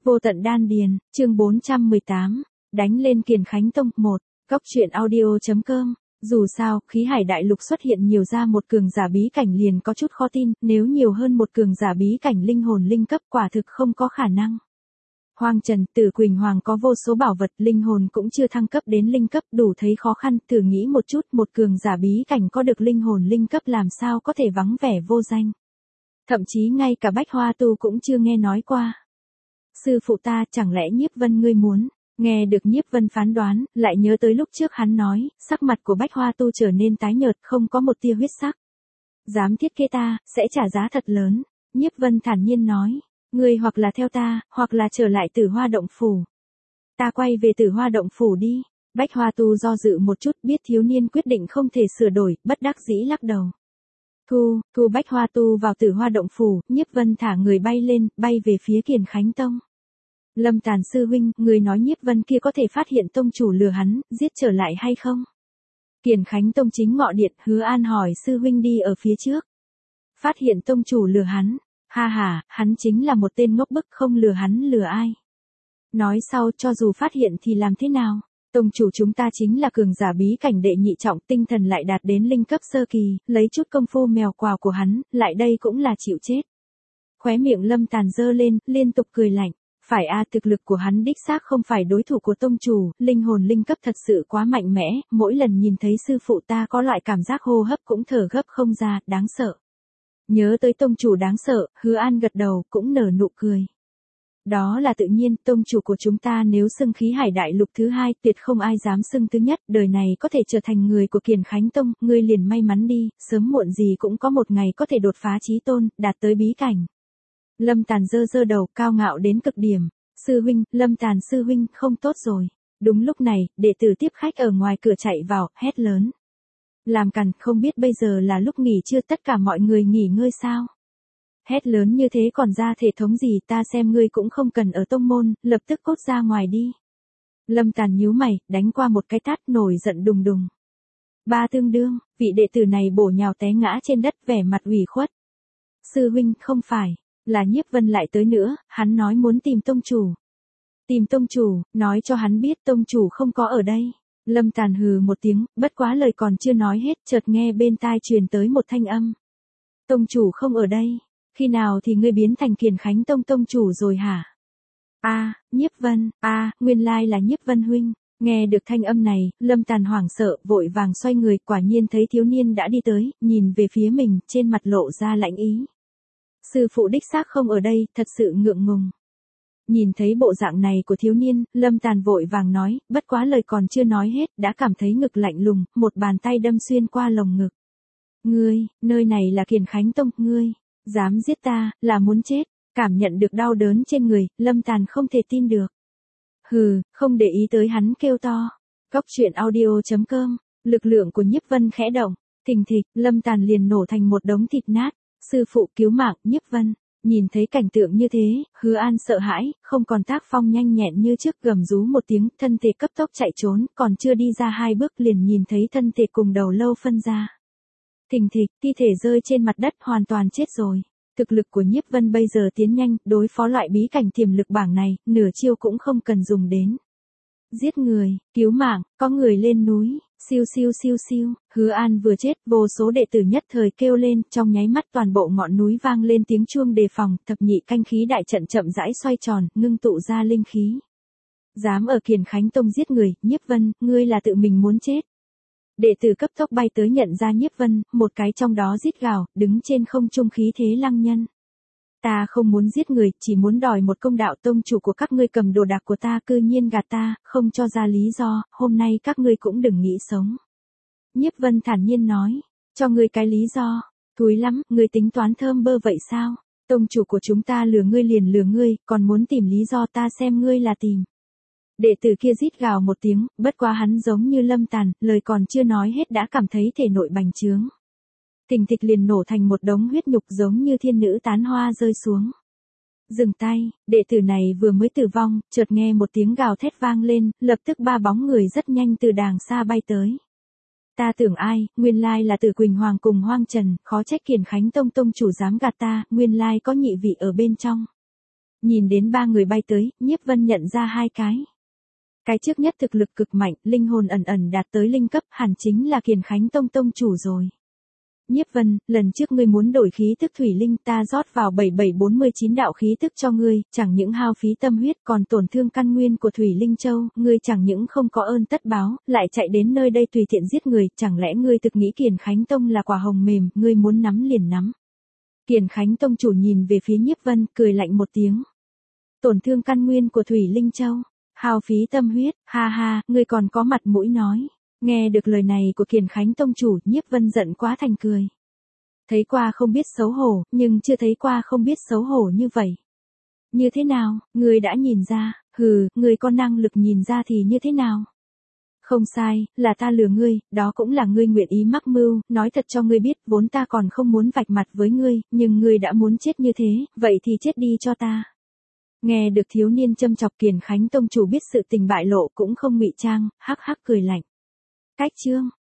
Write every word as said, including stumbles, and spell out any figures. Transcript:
Vô tận đan điền, chương bốn trăm mười tám, đánh lên Kiền Khánh Tông. Một, Góc truyện audio.com. Dù sao, khí hải đại lục xuất hiện nhiều ra một cường giả bí cảnh liền có chút khó tin, nếu nhiều hơn một cường giả bí cảnh linh hồn linh cấp quả thực không có khả năng. Hoang Trần, Tử Quỳnh Hoàng có vô số bảo vật, linh hồn cũng chưa thăng cấp đến linh cấp, đủ thấy khó khăn, thử nghĩ một chút, một cường giả bí cảnh có được linh hồn linh cấp làm sao có thể vắng vẻ vô danh. Thậm chí ngay cả Bách Hoa Tu cũng chưa nghe nói qua. Sư phụ ta, chẳng lẽ Nhiếp Vân ngươi muốn? Nghe được Nhiếp Vân phán đoán, lại nhớ tới lúc trước hắn nói, sắc mặt của Bách Hoa Tu trở nên tái nhợt, không có một tia huyết sắc. Dám thiết kế ta, sẽ trả giá thật lớn. Nhiếp Vân thản nhiên nói, ngươi hoặc là theo ta, hoặc là trở lại Tử Hoa Động Phủ. Ta quay về Tử Hoa Động Phủ đi. Bách Hoa Tu do dự một chút, biết thiếu niên quyết định không thể sửa đổi, bất đắc dĩ lắc đầu. Thu, thu Bách Hoa Tu vào Tử Hoa Động Phủ, Nhiếp Vân thả người bay lên, bay về phía Kiền Khánh Tông. Lâm Tàn sư huynh, người nói Nhiếp Vân kia có thể phát hiện tông chủ lừa hắn, giết trở lại hay không? Kiền Khánh Tông chính ngọ điện, Hứa An hỏi sư huynh đi ở phía trước. Phát hiện tông chủ lừa hắn, ha ha, hắn chính là một tên ngốc bức, không lừa hắn lừa ai. Nói sau, cho dù phát hiện thì làm thế nào? Tông chủ chúng ta chính là cường giả bí cảnh đệ nhị trọng, tinh thần lại đạt đến linh cấp sơ kỳ, lấy chút công phu mèo quào của hắn, lại đây cũng là chịu chết. Khóe miệng Lâm Tàn giơ lên, liên tục cười lạnh. Phải a, thực lực của hắn đích xác không phải đối thủ của tông chủ, linh hồn linh cấp thật sự quá mạnh mẽ, mỗi lần nhìn thấy sư phụ ta có loại cảm giác hô hấp cũng thở gấp không ra, đáng sợ. Nhớ tới tông chủ đáng sợ, Hứa An gật đầu, cũng nở nụ cười. Đó là tự nhiên, tông chủ của chúng ta nếu xưng khí hải đại lục thứ hai, tuyệt không ai dám xưng thứ nhất, đời này có thể trở thành người của Kiền Khánh Tông, ngươi liền may mắn đi, sớm muộn gì cũng có một ngày có thể đột phá chí tôn, đạt tới bí cảnh. Lâm Tàn giơ giơ đầu, cao ngạo đến cực điểm. Sư huynh, Lâm Tàn sư huynh, không tốt rồi. Đúng lúc này, đệ tử tiếp khách ở ngoài cửa chạy vào, hét lớn. Làm cằn, không biết bây giờ là lúc nghỉ chưa, tất cả mọi người nghỉ ngơi sao? Hét lớn như thế còn ra thể thống gì, ta xem ngươi cũng không cần ở tông môn, lập tức cút ra ngoài đi. Lâm Tàn nhíu mày, đánh qua một cái tát, nổi giận đùng đùng. Ba tương đương, vị đệ tử này bổ nhào té ngã trên đất, vẻ mặt ủy khuất. Sư huynh, không phải. Là Nhiếp Vân lại tới nữa, hắn nói muốn tìm tông chủ. Tìm tông chủ, nói cho hắn biết tông chủ không có ở đây. Lâm Tàn hừ một tiếng, bất quá lời còn chưa nói hết, chợt nghe bên tai truyền tới một thanh âm. Tông chủ không ở đây, khi nào thì ngươi biến thành Kiền Khánh Tông tông chủ rồi hả? A, à, Nhiếp Vân, a, à, nguyên lai là Nhiếp Vân huynh. Nghe được thanh âm này, Lâm Tàn hoảng sợ, vội vàng xoay người, quả nhiên thấy thiếu niên đã đi tới, nhìn về phía mình, trên mặt lộ ra lạnh ý. Sư phụ đích xác không ở đây, thật sự ngượng ngùng. Nhìn thấy bộ dạng này của thiếu niên, Lâm Tàn vội vàng nói, bất quá lời còn chưa nói hết, đã cảm thấy ngực lạnh lùng, một bàn tay đâm xuyên qua lồng ngực. Ngươi, nơi này là Kiền Khánh Tông, ngươi, dám giết ta, là muốn chết. Cảm nhận được đau đớn trên người, Lâm Tàn không thể tin được. Hừ, không để ý tới hắn kêu to. Góc truyện audio.com, lực lượng của Nhiếp Vân khẽ động, thình thịch, Lâm Tàn liền nổ thành một đống thịt nát. Sư phụ cứu mạng, Nhiếp Vân. Nhìn thấy cảnh tượng như thế, Hứa An sợ hãi, không còn tác phong nhanh nhẹn như trước, gầm rú một tiếng, thân thể cấp tốc chạy trốn, còn chưa đi ra hai bước liền nhìn thấy thân thể cùng đầu lâu phân ra. Thình thịch, thi thể rơi trên mặt đất, hoàn toàn chết rồi. Thực lực của Nhiếp Vân bây giờ tiến nhanh, đối phó loại bí cảnh tiềm lực bảng này, nửa chiêu cũng không cần dùng đến. Giết người, cứu mạng, có người lên núi. Siêu siêu siêu siêu, Hứa An vừa chết, vô số đệ tử nhất thời kêu lên, trong nháy mắt toàn bộ ngọn núi vang lên tiếng chuông đề phòng, thập nhị canh khí đại trận chậm rãi xoay tròn, ngưng tụ ra linh khí. Dám ở Kiền Khánh Tông giết người, Nhiếp Vân, ngươi là tự mình muốn chết. Đệ tử cấp tốc bay tới nhận ra Nhiếp Vân, một cái trong đó rít gào, đứng trên không trung khí thế lăng nhân. Ta không muốn giết người, chỉ muốn đòi một công đạo, tông chủ của các ngươi cầm đồ đạc của ta cư nhiên gạt ta, không cho ra lý do, hôm nay các ngươi cũng đừng nghĩ sống. Nhiếp Vân thản nhiên nói, cho ngươi cái lý do, thúi lắm, ngươi tính toán thơm bơ vậy sao? Tông chủ của chúng ta lừa ngươi liền lừa ngươi, còn muốn tìm lý do ta xem ngươi là tìm. Đệ tử kia rít gào một tiếng, bất quá hắn giống như Lâm Tàn, lời còn chưa nói hết đã cảm thấy thể nội bành trướng. Thình thịch liền nổ thành một đống huyết nhục giống như thiên nữ tán hoa rơi xuống. Dừng tay, đệ tử này vừa mới tử vong, chợt nghe một tiếng gào thét vang lên, lập tức ba bóng người rất nhanh từ đàng xa bay tới. Ta tưởng ai, nguyên lai là Tử Quỳnh Hoàng cùng Hoang Trần, khó trách Kiền Khánh Tông tông chủ dám gạt ta, nguyên lai có nhị vị ở bên trong. Nhìn đến ba người bay tới, Nhiếp Vân nhận ra hai cái. Cái trước nhất thực lực cực mạnh, linh hồn ẩn ẩn đạt tới linh cấp, hẳn chính là Kiền Khánh Tông tông chủ rồi. Nhiếp Vân, lần trước ngươi muốn đổi khí tức thủy linh, ta rót vào bảy bảy bốn mươi chín đạo khí tức cho ngươi, chẳng những hao phí tâm huyết còn tổn thương căn nguyên của Thủy Linh Châu, ngươi chẳng những không có ơn tất báo, lại chạy đến nơi đây tùy tiện giết người, chẳng lẽ ngươi thực nghĩ Kiền Khánh Tông là quả hồng mềm, ngươi muốn nắm liền nắm. Kiền Khánh Tông chủ nhìn về phía Nhiếp Vân, cười lạnh một tiếng. Tổn thương căn nguyên của Thủy Linh Châu, hao phí tâm huyết, ha ha, ngươi còn có mặt mũi nói. Nghe được lời này của Kiền Khánh Tông chủ, Nhiếp Vân giận quá thành cười. Thấy qua không biết xấu hổ, nhưng chưa thấy qua không biết xấu hổ như vậy. Như thế nào, ngươi đã nhìn ra, hừ, ngươi có năng lực nhìn ra thì như thế nào? Không sai, là ta lừa ngươi, đó cũng là ngươi nguyện ý mắc mưu, nói thật cho ngươi biết, vốn ta còn không muốn vạch mặt với ngươi, nhưng ngươi đã muốn chết như thế, vậy thì chết đi cho ta. Nghe được thiếu niên châm chọc, Kiền Khánh Tông chủ biết sự tình bại lộ cũng không ngụy trang, hắc hắc cười lạnh. Cách chương